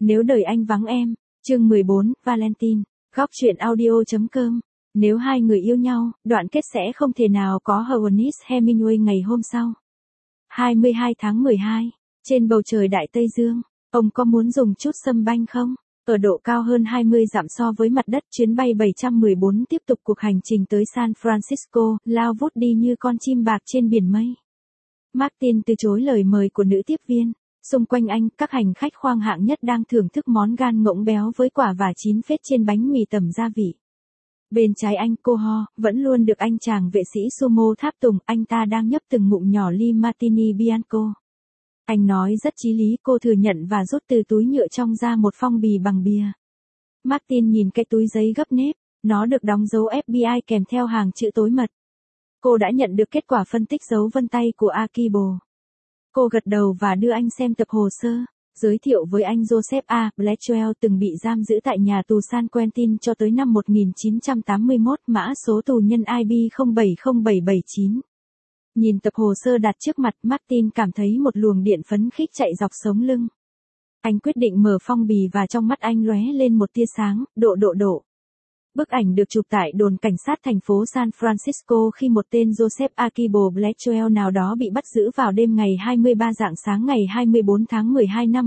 Nếu đời anh vắng em, chương 14, Valentine, góc truyện audio.com. Nếu hai người yêu nhau, đoạn kết sẽ không thể nào có Ernest Hemingway ngày hôm sau. 22 tháng 12, trên bầu trời Đại Tây Dương, ông có muốn dùng chút sâm banh không? Ở độ cao hơn 20 dặm so với mặt đất, chuyến bay 714 tiếp tục cuộc hành trình tới San Francisco, lao vút đi như con chim bạc trên biển mây. Martin từ chối lời mời của nữ tiếp viên. Xung quanh anh, các hành khách khoang hạng nhất đang thưởng thức món gan ngỗng béo với quả và chín phết trên bánh mì tẩm gia vị. Bên trái anh, cô Ho, vẫn luôn được anh chàng vệ sĩ sumo tháp tùng, anh ta đang nhấp từng ngụm nhỏ ly Martini Bianco. Anh nói rất chí lý, cô thừa nhận và rút từ túi nhựa trong ra một phong bì bằng bìa. Martin nhìn cái túi giấy gấp nếp, nó được đóng dấu FBI kèm theo hàng chữ tối mật. Cô đã nhận được kết quả phân tích dấu vân tay của Akibo. Cô gật đầu và đưa anh xem tập hồ sơ, giới thiệu với anh Joseph A. Blackwell từng bị giam giữ tại nhà tù San Quentin cho tới năm 1981, mã số tù nhân IB 070779. Nhìn tập hồ sơ đặt trước mặt, Martin cảm thấy một luồng điện phấn khích chạy dọc sống lưng. Anh quyết định mở phong bì và trong mắt anh lóe lên một tia sáng, độ. Bức ảnh được chụp tại đồn cảnh sát thành phố San Francisco khi một tên Joseph Akibo Blackwell nào đó bị bắt giữ vào đêm ngày 23 rạng sáng ngày 24 tháng 12 năm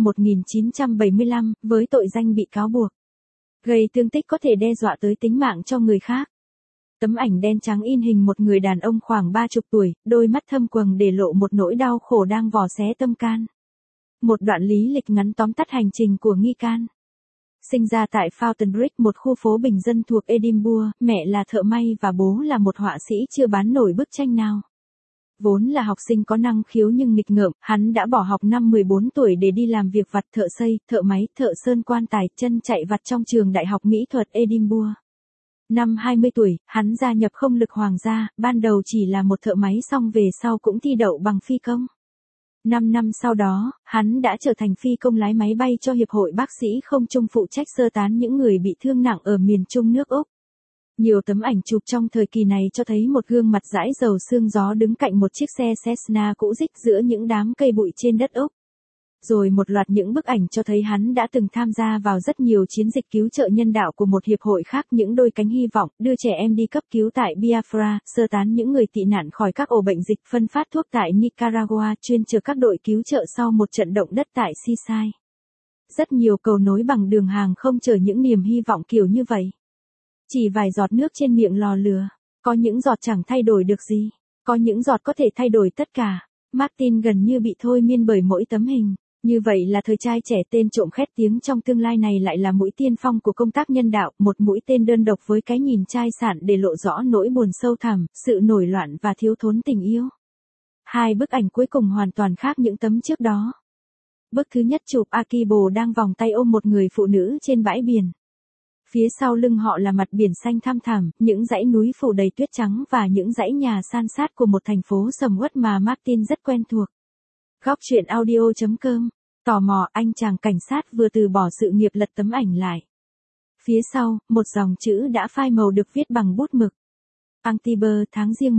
1975, với tội danh bị cáo buộc gây thương tích có thể đe dọa tới tính mạng cho người khác. Tấm ảnh đen trắng in hình một người đàn ông khoảng 30 tuổi, đôi mắt thâm quầng để lộ một nỗi đau khổ đang vò xé tâm can. Một đoạn lý lịch ngắn tóm tắt hành trình của nghi can. Sinh ra tại Fountainbridge, một khu phố bình dân thuộc Edinburgh, mẹ là thợ may và bố là một họa sĩ chưa bán nổi bức tranh nào. Vốn là học sinh có năng khiếu nhưng nghịch ngợm, hắn đã bỏ học năm 14 tuổi để đi làm việc vặt, thợ xây, thợ máy, thợ sơn quan tài, chân chạy vặt trong trường Đại học Mỹ thuật Edinburgh. Năm 20 tuổi, hắn gia nhập không lực hoàng gia, ban đầu chỉ là một thợ máy song về sau cũng thi đậu bằng phi công. 5 năm sau đó, hắn đã trở thành phi công lái máy bay cho Hiệp hội Bác sĩ Không Trung phụ trách sơ tán những người bị thương nặng ở miền Trung nước Úc. Nhiều tấm ảnh chụp trong thời kỳ này cho thấy một gương mặt dãi dầu sương gió đứng cạnh một chiếc xe Cessna cũ rích giữa những đám cây bụi trên đất Úc. Rồi một loạt những bức ảnh cho thấy hắn đã từng tham gia vào rất nhiều chiến dịch cứu trợ nhân đạo của một hiệp hội khác, những đôi cánh hy vọng, đưa trẻ em đi cấp cứu tại Biafra, sơ tán những người tị nạn khỏi các ổ bệnh dịch, phân phát thuốc tại Nicaragua, chuyên chở các đội cứu trợ sau một trận động đất tại Seaside. Rất nhiều cầu nối bằng đường hàng không chở những niềm hy vọng kiểu như vậy. Chỉ vài giọt nước trên miệng lò lửa, có những giọt chẳng thay đổi được gì, có những giọt có thể thay đổi tất cả. Martin gần như bị thôi miên bởi mỗi tấm hình. Như vậy là thời trai trẻ tên trộm khét tiếng trong tương lai này lại là mũi tiên phong của công tác nhân đạo, một mũi tên đơn độc với cái nhìn chai sạn để lộ rõ nỗi buồn sâu thẳm, sự nổi loạn và thiếu thốn tình yêu. Hai bức ảnh cuối cùng hoàn toàn khác những tấm trước đó. Bức thứ nhất chụp Akibo đang vòng tay ôm một người phụ nữ trên bãi biển. Phía sau lưng họ là mặt biển xanh thăm thẳm, những dãy núi phủ đầy tuyết trắng và những dãy nhà san sát của một thành phố sầm uất mà Martin rất quen thuộc. Góc truyện audio.com. Tò mò, anh chàng cảnh sát vừa từ bỏ sự nghiệp lật tấm ảnh lại. Phía sau, một dòng chữ đã phai màu được viết bằng bút mực. Antibes, tháng Giêng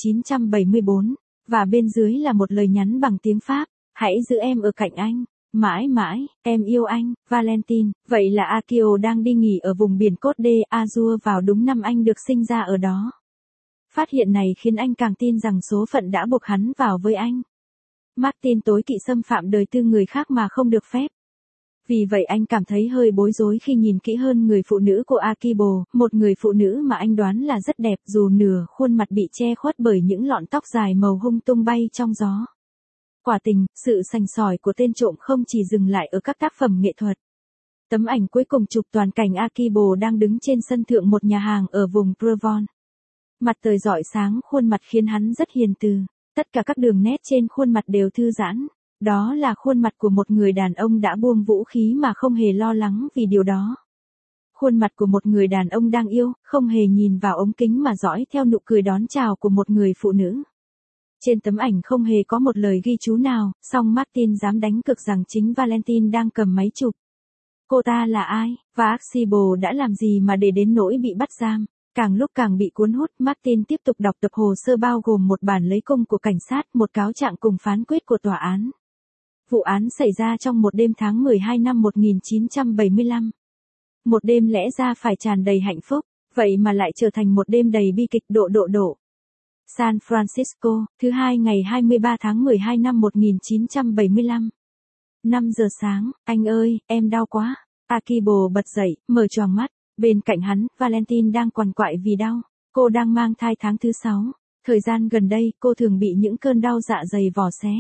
1974, và bên dưới là một lời nhắn bằng tiếng Pháp, hãy giữ em ở cạnh anh, mãi mãi, em yêu anh, Valentine. Vậy là Akio đang đi nghỉ ở vùng biển Côte d'Azur vào đúng năm anh được sinh ra ở đó. Phát hiện này khiến anh càng tin rằng số phận đã buộc hắn vào với anh. Martin tối kỵ xâm phạm đời tư người khác mà không được phép. Vì vậy anh cảm thấy hơi bối rối khi nhìn kỹ hơn người phụ nữ của Akibo, một người phụ nữ mà anh đoán là rất đẹp dù nửa khuôn mặt bị che khuất bởi những lọn tóc dài màu hung tung bay trong gió. Quả tình, sự sành sỏi của tên trộm không chỉ dừng lại ở các tác phẩm nghệ thuật. Tấm ảnh cuối cùng chụp toàn cảnh Akibo đang đứng trên sân thượng một nhà hàng ở vùng Provence. Mặt trời rọi sáng khuôn mặt khiến hắn rất hiền từ. Tất cả các đường nét trên khuôn mặt đều thư giãn. Đó là khuôn mặt của một người đàn ông đã buông vũ khí mà không hề lo lắng vì điều đó. Khuôn mặt của một người đàn ông đang yêu, không hề nhìn vào ống kính mà dõi theo nụ cười đón chào của một người phụ nữ. Trên tấm ảnh không hề có một lời ghi chú nào, song Martin dám đánh cược rằng chính Valentine đang cầm máy chụp. Cô ta là ai, và Akibo đã làm gì mà để đến nỗi bị bắt giam? Càng lúc càng bị cuốn hút, Martin tiếp tục đọc tập hồ sơ bao gồm một bản lấy cung của cảnh sát, một cáo trạng cùng phán quyết của tòa án. Vụ án xảy ra trong một đêm tháng 12 năm 1975. Một đêm lẽ ra phải tràn đầy hạnh phúc, vậy mà lại trở thành một đêm đầy bi kịch. Độ. San Francisco, thứ Hai ngày 23 tháng 12 năm 1975. 5 giờ sáng, anh ơi, em đau quá. Akibo bật dậy, mở choàng mắt. Bên cạnh hắn, Valentine đang quằn quại vì đau. Cô đang mang thai tháng thứ 6. Thời gian gần đây, cô thường bị những cơn đau dạ dày vò xé.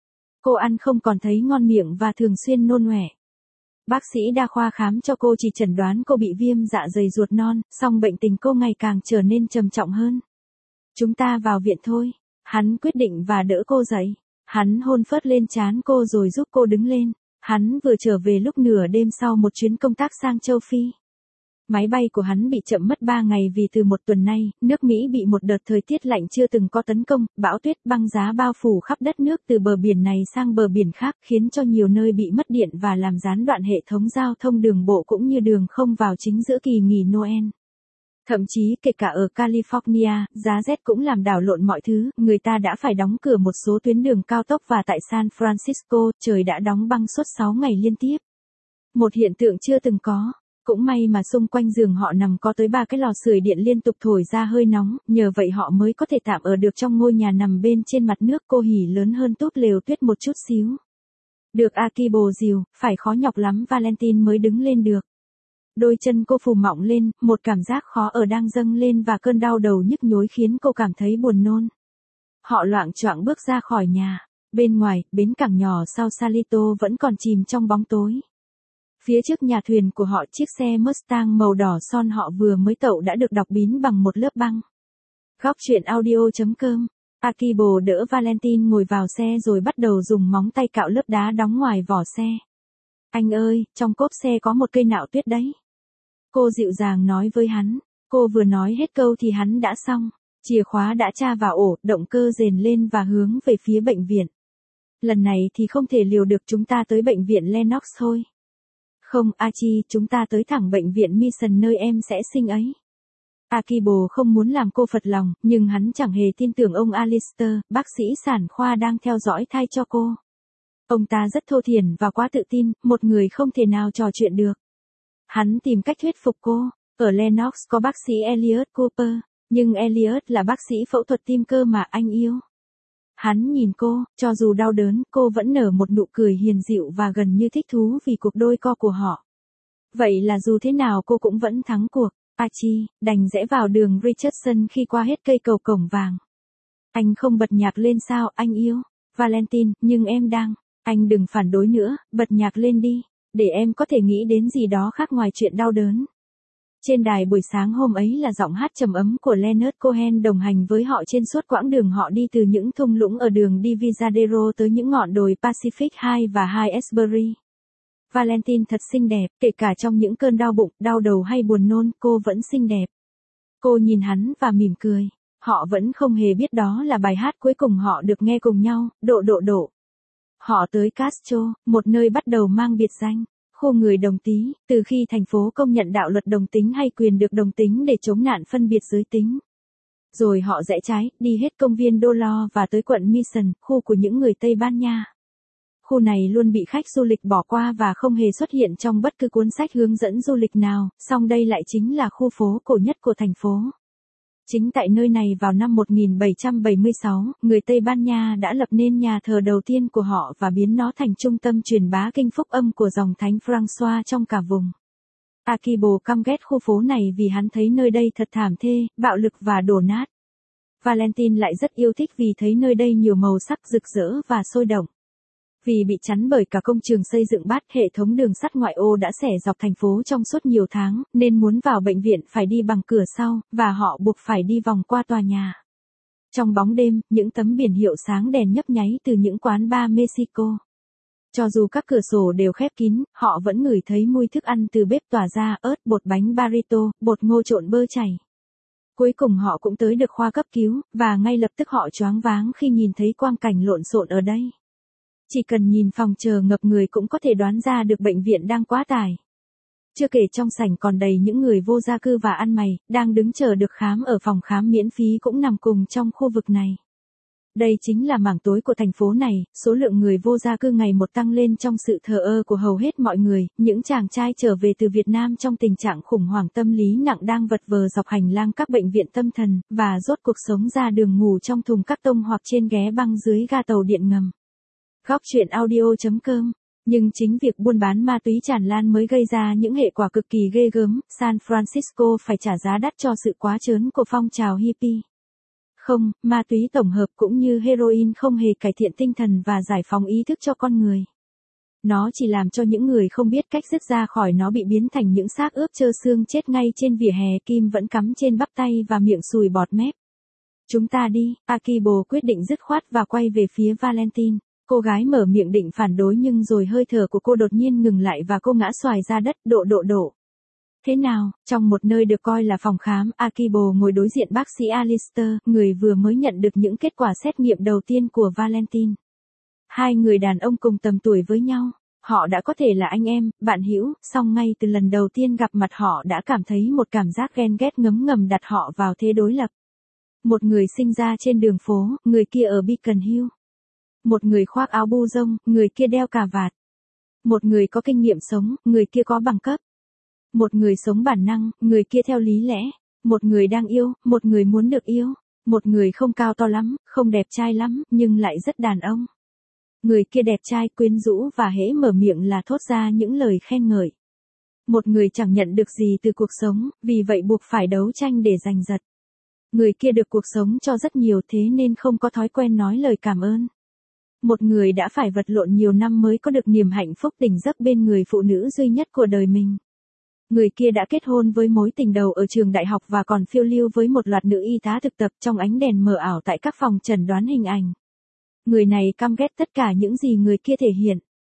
Cô ăn không còn thấy ngon miệng và thường xuyên nôn ọe. Bác sĩ đa khoa khám cho cô chỉ chẩn đoán cô bị viêm dạ dày ruột non, song bệnh tình cô ngày càng trở nên trầm trọng hơn. Chúng ta vào viện thôi. Hắn quyết định và đỡ cô dậy. Hắn hôn phớt lên trán cô rồi giúp cô đứng lên. Hắn vừa trở về lúc nửa đêm sau một chuyến công tác sang châu Phi. Máy bay của hắn bị chậm mất 3 ngày vì từ một tuần nay, nước Mỹ bị một đợt thời tiết lạnh chưa từng có tấn công, bão tuyết băng giá bao phủ khắp đất nước từ bờ biển này sang bờ biển khác, khiến cho nhiều nơi bị mất điện và làm gián đoạn hệ thống giao thông đường bộ cũng như đường không vào chính giữa kỳ nghỉ Noel. Thậm chí kể cả ở California, giá rét cũng làm đảo lộn mọi thứ, người ta đã phải đóng cửa một số tuyến đường cao tốc và tại San Francisco, trời đã đóng băng suốt 6 ngày liên tiếp. Một hiện tượng chưa từng có. Cũng may mà xung quanh giường họ nằm có tới 3 cái lò sưởi điện liên tục thổi ra hơi nóng, nhờ vậy họ mới có thể tạm ở được trong ngôi nhà nằm bên trên mặt nước. Cô hỉ lớn hơn túp lều tuyết một chút xíu. Được Akibo dìu, phải khó nhọc lắm Valentine mới đứng lên được. Đôi chân cô phù mọng lên, một cảm giác khó ở đang dâng lên và cơn đau đầu nhức nhối khiến cô cảm thấy buồn nôn. Họ loạng choạng bước ra khỏi nhà. Bên ngoài, bến cảng nhỏ sau Salito vẫn còn chìm trong bóng tối. Phía trước nhà thuyền của họ chiếc xe Mustang màu đỏ son họ vừa mới tậu đã được đọc bín bằng một lớp băng. Góc truyện audio.com. Akibo đỡ Valentine ngồi vào xe rồi bắt đầu dùng móng tay cạo lớp đá đóng ngoài vỏ xe. Anh ơi, trong cốp xe có một cây nạo tuyết đấy. Cô dịu dàng nói với hắn. Cô vừa nói hết câu thì hắn đã xong. Chìa khóa đã tra vào ổ, động cơ rền lên và hướng về phía bệnh viện. Lần này thì không thể liều được, chúng ta tới bệnh viện Lenox thôi. Không, Archie, chúng ta tới thẳng bệnh viện Mission nơi em sẽ sinh ấy. Akibo không muốn làm cô phật lòng, nhưng hắn chẳng hề tin tưởng ông Alistair, bác sĩ sản khoa đang theo dõi thai cho cô. Ông ta rất thô thiển và quá tự tin, một người không thể nào trò chuyện được. Hắn tìm cách thuyết phục cô. Ở Lenox có bác sĩ Elliot Cooper, nhưng Elliot là bác sĩ phẫu thuật tim cơ mà anh yêu. Hắn nhìn cô, cho dù đau đớn, cô vẫn nở một nụ cười hiền dịu và gần như thích thú vì cuộc đôi co của họ. Vậy là dù thế nào cô cũng vẫn thắng cuộc. Archie đành rẽ vào đường Richardson khi qua hết cây cầu cổng vàng. Anh không bật nhạc lên sao, anh yêu? Valentine, nhưng em đang. Anh đừng phản đối nữa, bật nhạc lên đi, để em có thể nghĩ đến gì đó khác ngoài chuyện đau đớn. Trên đài buổi sáng hôm ấy là giọng hát trầm ấm của Leonard Cohen đồng hành với họ trên suốt quãng đường họ đi từ những thung lũng ở đường Divisadero tới những ngọn đồi Pacific 2 và 2 Esbury. Valentine thật xinh đẹp, kể cả trong những cơn đau bụng, đau đầu hay buồn nôn, cô vẫn xinh đẹp. Cô nhìn hắn và mỉm cười. Họ vẫn không hề biết đó là bài hát cuối cùng họ được nghe cùng nhau. Độ. Họ tới Castro, một nơi bắt đầu mang biệt danh khu người đồng tính, từ khi thành phố công nhận đạo luật đồng tính hay quyền được đồng tính để chống nạn phân biệt giới tính. Rồi họ rẽ trái, đi hết công viên Dolo và tới quận Mission, khu của những người Tây Ban Nha. Khu này luôn bị khách du lịch bỏ qua và không hề xuất hiện trong bất cứ cuốn sách hướng dẫn du lịch nào, song đây lại chính là khu phố cổ nhất của thành phố. Chính tại nơi này vào năm 1776, người Tây Ban Nha đã lập nên nhà thờ đầu tiên của họ và biến nó thành trung tâm truyền bá kinh phúc âm của dòng thánh Francois trong cả vùng. Akibo căm ghét khu phố này vì hắn thấy nơi đây thật thảm thê, bạo lực và đổ nát. Valentine lại rất yêu thích vì thấy nơi đây nhiều màu sắc rực rỡ và sôi động. Vì bị chắn bởi cả công trường xây dựng bát, hệ thống đường sắt ngoại ô đã xẻ dọc thành phố trong suốt nhiều tháng, nên muốn vào bệnh viện phải đi bằng cửa sau, và họ buộc phải đi vòng qua tòa nhà. Trong bóng đêm, những tấm biển hiệu sáng đèn nhấp nháy từ những quán bar Mexico. Cho dù các cửa sổ đều khép kín, họ vẫn ngửi thấy mùi thức ăn từ bếp tỏa ra, ớt, bột bánh burrito, bột ngô trộn bơ chảy. Cuối cùng họ cũng tới được khoa cấp cứu, và ngay lập tức họ choáng váng khi nhìn thấy quang cảnh lộn xộn ở đây. Chỉ cần nhìn phòng chờ ngập người cũng có thể đoán ra được bệnh viện đang quá tải. Chưa kể trong sảnh còn đầy những người vô gia cư và ăn mày, đang đứng chờ được khám ở phòng khám miễn phí cũng nằm cùng trong khu vực này. Đây chính là mảng tối của thành phố này, số lượng người vô gia cư ngày một tăng lên trong sự thờ ơ của hầu hết mọi người, những chàng trai trở về từ Việt Nam trong tình trạng khủng hoảng tâm lý nặng đang vật vờ dọc hành lang các bệnh viện tâm thần, và rốt cuộc sống ra đường ngủ trong thùng cắt tông hoặc trên ghé băng dưới ga tàu điện ngầm. Góc chuyện audio.com. Nhưng chính việc buôn bán ma túy tràn lan mới gây ra những hệ quả cực kỳ ghê gớm, San Francisco phải trả giá đắt cho sự quá trớn của phong trào hippie. Không, ma túy tổng hợp cũng như heroin không hề cải thiện tinh thần và giải phóng ý thức cho con người. Nó chỉ làm cho những người không biết cách dứt ra khỏi nó bị biến thành những xác ướp trơ xương chết ngay trên vỉa hè, kim vẫn cắm trên bắp tay và miệng sùi bọt mép. Chúng ta đi, Akibo quyết định dứt khoát và quay về phía Valentine. Cô gái mở miệng định phản đối nhưng rồi hơi thở của cô đột nhiên ngừng lại và cô ngã xoài ra đất, độ. Thế nào, trong một nơi được coi là phòng khám, Akibo ngồi đối diện bác sĩ Alistair, người vừa mới nhận được những kết quả xét nghiệm đầu tiên của Valentine. Hai người đàn ông cùng tầm tuổi với nhau, họ đã có thể là anh em, bạn hữu, song ngay từ lần đầu tiên gặp mặt họ đã cảm thấy một cảm giác ghen ghét ngấm ngầm đặt họ vào thế đối lập. Một người sinh ra trên đường phố, người kia ở Beacon Hill. Một người khoác áo bu rông, người kia đeo cà vạt. Một người có kinh nghiệm sống, người kia có bằng cấp. Một người sống bản năng, người kia theo lý lẽ. Một người đang yêu, một người muốn được yêu. Một người không cao to lắm, không đẹp trai lắm, nhưng lại rất đàn ông. Người kia đẹp trai, quyến rũ và hễ mở miệng là thốt ra những lời khen ngợi. Một người chẳng nhận được gì từ cuộc sống, vì vậy buộc phải đấu tranh để giành giật. Người kia được cuộc sống cho rất nhiều thế nên không có thói quen nói lời cảm ơn. Một người đã phải vật lộn nhiều năm mới có được niềm hạnh phúc tỉnh giấc bên người phụ nữ duy nhất của đời mình. Người kia đã kết hôn với mối tình đầu ở trường đại học và còn phiêu lưu với một loạt nữ y tá thực tập trong ánh đèn mờ ảo tại các phòng chẩn đoán hình ảnh. Người này căm ghét tất cả những gì người kia thể hiện.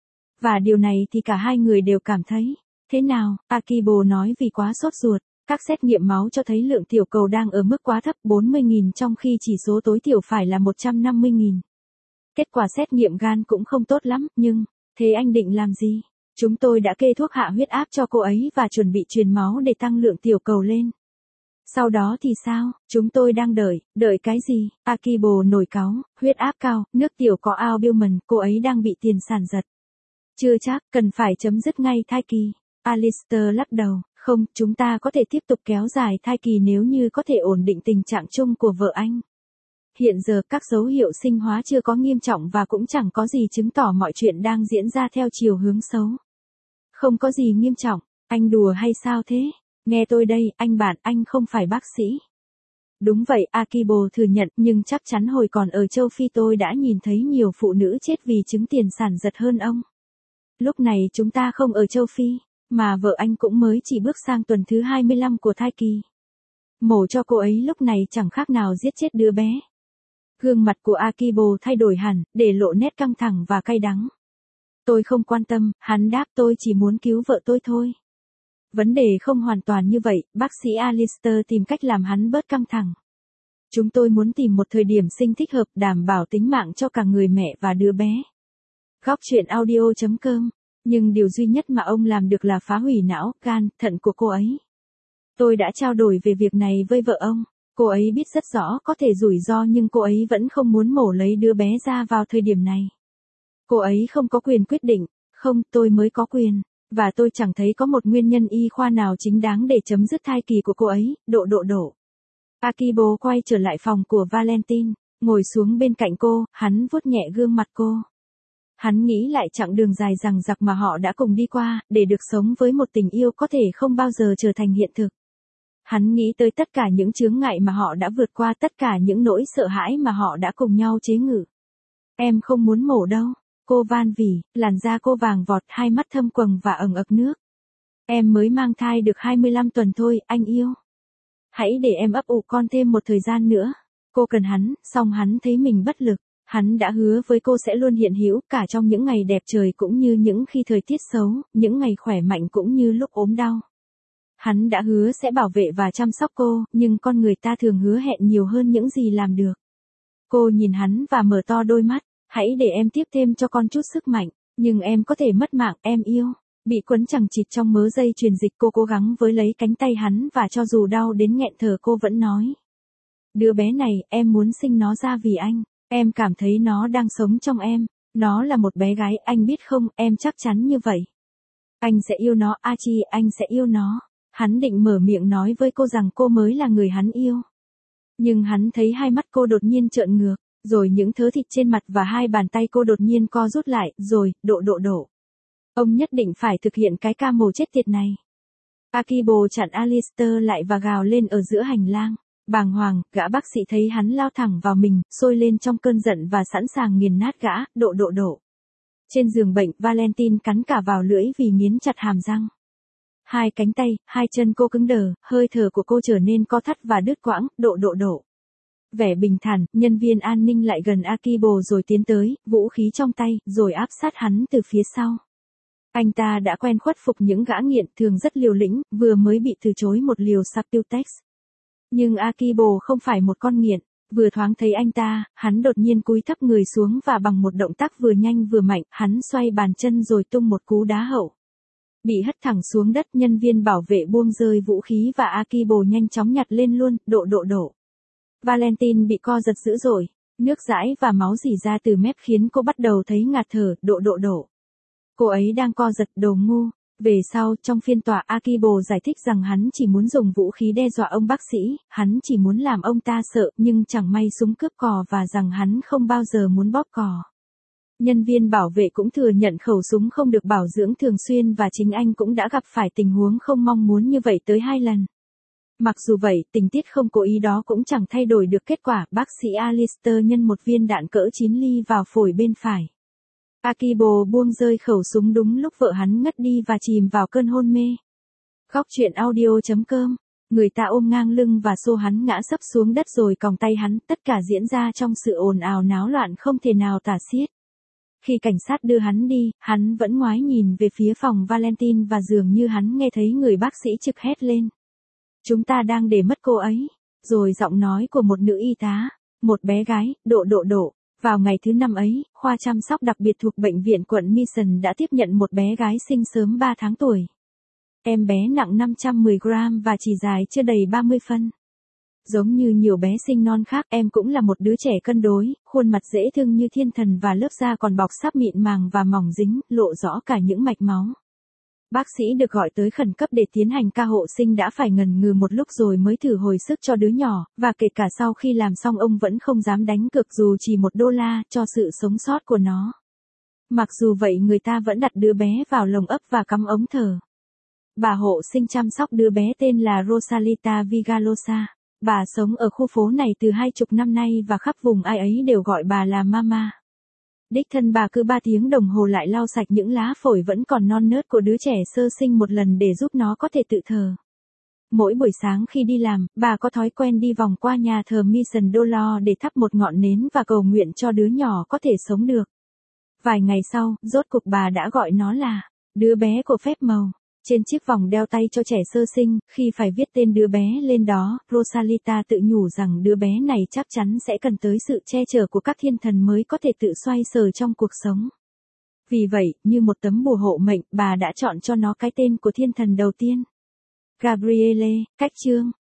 Và điều này thì cả hai người đều cảm thấy. Thế nào, Akibo nói vì quá sốt ruột. Các xét nghiệm máu cho thấy lượng tiểu cầu đang ở mức quá thấp 40.000 trong khi chỉ số tối thiểu phải là 150.000. Kết quả xét nghiệm gan cũng không tốt lắm, nhưng, thế anh định làm gì? Chúng tôi đã kê thuốc hạ huyết áp cho cô ấy và chuẩn bị truyền máu để tăng lượng tiểu cầu lên. Sau đó thì sao? Chúng tôi đang đợi cái gì? Akibo nổi cáu, huyết áp cao, nước tiểu có albumin, cô ấy đang bị tiền sản giật. Chưa chắc, cần phải chấm dứt ngay thai kỳ. Alistair lắc đầu, không, chúng ta có thể tiếp tục kéo dài thai kỳ nếu như có thể ổn định tình trạng chung của vợ anh. Hiện giờ các dấu hiệu sinh hóa chưa có nghiêm trọng và cũng chẳng có gì chứng tỏ mọi chuyện đang diễn ra theo chiều hướng xấu. Không có gì nghiêm trọng, anh đùa hay sao thế? Nghe tôi đây, anh bạn, anh không phải bác sĩ. Đúng vậy, Akibo thừa nhận, nhưng chắc chắn hồi còn ở châu Phi tôi đã nhìn thấy nhiều phụ nữ chết vì chứng tiền sản giật hơn ông. Lúc này chúng ta không ở châu Phi, mà vợ anh cũng mới chỉ bước sang tuần thứ 25 của thai kỳ. Mổ cho cô ấy lúc này chẳng khác nào giết chết đứa bé. Gương mặt của Akibo thay đổi hẳn, để lộ nét căng thẳng và cay đắng. Tôi không quan tâm, hắn đáp, tôi chỉ muốn cứu vợ tôi thôi. Vấn đề không hoàn toàn như vậy, bác sĩ Alistair tìm cách làm hắn bớt căng thẳng. Chúng tôi muốn tìm một thời điểm sinh thích hợp đảm bảo tính mạng cho cả người mẹ và đứa bé. Góc chuyện audio.com. Nhưng điều duy nhất mà ông làm được là phá hủy não, gan, thận của cô ấy. Tôi đã trao đổi về việc này với vợ ông. Cô ấy biết rất rõ có thể rủi ro nhưng cô ấy vẫn không muốn mổ lấy đứa bé ra vào thời điểm này. Cô ấy không có quyền quyết định, không, tôi mới có quyền. Và tôi chẳng thấy có một nguyên nhân y khoa nào chính đáng để chấm dứt thai kỳ của cô ấy, độ. Akibo quay trở lại phòng của Valentine, ngồi xuống bên cạnh cô, hắn vuốt nhẹ gương mặt cô. Hắn nghĩ lại chặng đường dài dằng dặc mà họ đã cùng đi qua, để được sống với một tình yêu có thể không bao giờ trở thành hiện thực. Hắn nghĩ tới tất cả những chướng ngại mà họ đã vượt qua, tất cả những nỗi sợ hãi mà họ đã cùng nhau chế ngự. Em không muốn mổ đâu. Cô van vỉ, làn da cô vàng vọt, hai mắt thâm quầng và ẩn ực nước. Em mới mang thai được 25 tuần thôi, anh yêu. Hãy để em ấp ủ con thêm một thời gian nữa. Cô cần hắn, song hắn thấy mình bất lực. Hắn đã hứa với cô sẽ luôn hiện hữu cả trong những ngày đẹp trời cũng như những khi thời tiết xấu, những ngày khỏe mạnh cũng như lúc ốm đau. Hắn đã hứa sẽ bảo vệ và chăm sóc cô, nhưng con người ta thường hứa hẹn nhiều hơn những gì làm được. Cô nhìn hắn và mở to đôi mắt. Hãy để em tiếp thêm cho con chút sức mạnh, nhưng em có thể mất mạng, em yêu. Bị quấn chằng chịt trong mớ dây truyền dịch, cô cố gắng với lấy cánh tay hắn và cho dù đau đến nghẹn thở cô vẫn nói. Đứa bé này, em muốn sinh nó ra vì anh. Em cảm thấy nó đang sống trong em. Nó là một bé gái, anh biết không, em chắc chắn như vậy. Anh sẽ yêu nó, Archie, anh sẽ yêu nó. Hắn định mở miệng nói với cô rằng cô mới là người hắn yêu. Nhưng hắn thấy hai mắt cô đột nhiên trợn ngược, rồi những thớ thịt trên mặt và hai bàn tay cô đột nhiên co rút lại, rồi, độ. Ông nhất định phải thực hiện cái ca mổ chết tiệt này. Akibo chặn Alistair lại và gào lên ở giữa hành lang. Bàng hoàng, gã bác sĩ thấy hắn lao thẳng vào mình, sôi lên trong cơn giận và sẵn sàng nghiền nát gã, độ. Trên giường bệnh, Valentine cắn cả vào lưỡi vì nghiến chặt hàm răng. Hai cánh tay, hai chân cô cứng đờ, hơi thở của cô trở nên co thắt và đứt quãng, độ. Vẻ bình thản, nhân viên an ninh lại gần Akibo rồi tiến tới, vũ khí trong tay, rồi áp sát hắn từ phía sau. Anh ta đã quen khuất phục những gã nghiện thường rất liều lĩnh, vừa mới bị từ chối một liều Saputex. Nhưng Akibo không phải một con nghiện. Vừa thoáng thấy anh ta, hắn đột nhiên cúi thấp người xuống và bằng một động tác vừa nhanh vừa mạnh, hắn xoay bàn chân rồi tung một cú đá hậu. Bị hất thẳng xuống đất, nhân viên bảo vệ buông rơi vũ khí và Akibo nhanh chóng nhặt lên luôn, độ. Valentine bị co giật dữ dội, nước dãi và máu rỉ ra từ mép khiến cô bắt đầu thấy ngạt thở, độ. Cô ấy đang co giật, đồ ngu. Về sau, trong phiên tòa, Akibo giải thích rằng hắn chỉ muốn dùng vũ khí đe dọa ông bác sĩ, hắn chỉ muốn làm ông ta sợ, nhưng chẳng may súng cướp cò và rằng hắn không bao giờ muốn bóp cò. Nhân viên bảo vệ cũng thừa nhận khẩu súng không được bảo dưỡng thường xuyên và chính anh cũng đã gặp phải tình huống không mong muốn như vậy tới 2 lần. Mặc dù vậy, tình tiết không cố ý đó cũng chẳng thay đổi được kết quả, bác sĩ Alistair nhân một viên đạn cỡ 9 ly vào phổi bên phải. Akibo buông rơi khẩu súng đúng lúc vợ hắn ngất đi và chìm vào cơn hôn mê. Khóc chuyện audio.com, người ta ôm ngang lưng và xô hắn ngã sấp xuống đất rồi còng tay hắn, tất cả diễn ra trong sự ồn ào náo loạn không thể nào tả xiết. Khi cảnh sát đưa hắn đi, hắn vẫn ngoái nhìn về phía phòng Valentine và dường như hắn nghe thấy người bác sĩ trực hét lên. Chúng ta đang để mất cô ấy. Rồi giọng nói của một nữ y tá, một bé gái, độ. Vào ngày thứ 5 ấy, khoa chăm sóc đặc biệt thuộc bệnh viện quận Mission đã tiếp nhận một bé gái sinh sớm 3 tháng tuổi. Em bé nặng 510 gram và chỉ dài chưa đầy 30 phân. Giống như nhiều bé sinh non khác, em cũng là một đứa trẻ cân đối, khuôn mặt dễ thương như thiên thần và lớp da còn bọc sáp mịn màng và mỏng dính, lộ rõ cả những mạch máu. Bác sĩ được gọi tới khẩn cấp để tiến hành ca hộ sinh đã phải ngần ngừ một lúc rồi mới thử hồi sức cho đứa nhỏ, và kể cả sau khi làm xong ông vẫn không dám đánh cược dù chỉ $1 cho sự sống sót của nó. Mặc dù vậy người ta vẫn đặt đứa bé vào lồng ấp và cắm ống thở. Bà hộ sinh chăm sóc đứa bé tên là Rosalita Vigalosa. Bà sống ở khu phố này từ 20 năm nay và khắp vùng ai ấy đều gọi bà là Mama. Đích thân bà cứ 3 tiếng đồng hồ lại lau sạch những lá phổi vẫn còn non nớt của đứa trẻ sơ sinh một lần để giúp nó có thể tự thở. Mỗi buổi sáng khi đi làm, bà có thói quen đi vòng qua nhà thờ Mission Dolor để thắp một ngọn nến và cầu nguyện cho đứa nhỏ có thể sống được. Vài ngày sau, rốt cuộc bà đã gọi nó là đứa bé của phép màu. Trên chiếc vòng đeo tay cho trẻ sơ sinh, khi phải viết tên đứa bé lên đó, Rosalita tự nhủ rằng đứa bé này chắc chắn sẽ cần tới sự che chở của các thiên thần mới có thể tự xoay sở trong cuộc sống. Vì vậy, như một tấm bùa hộ mệnh, bà đã chọn cho nó cái tên của thiên thần đầu tiên. Gabriele, cách chương.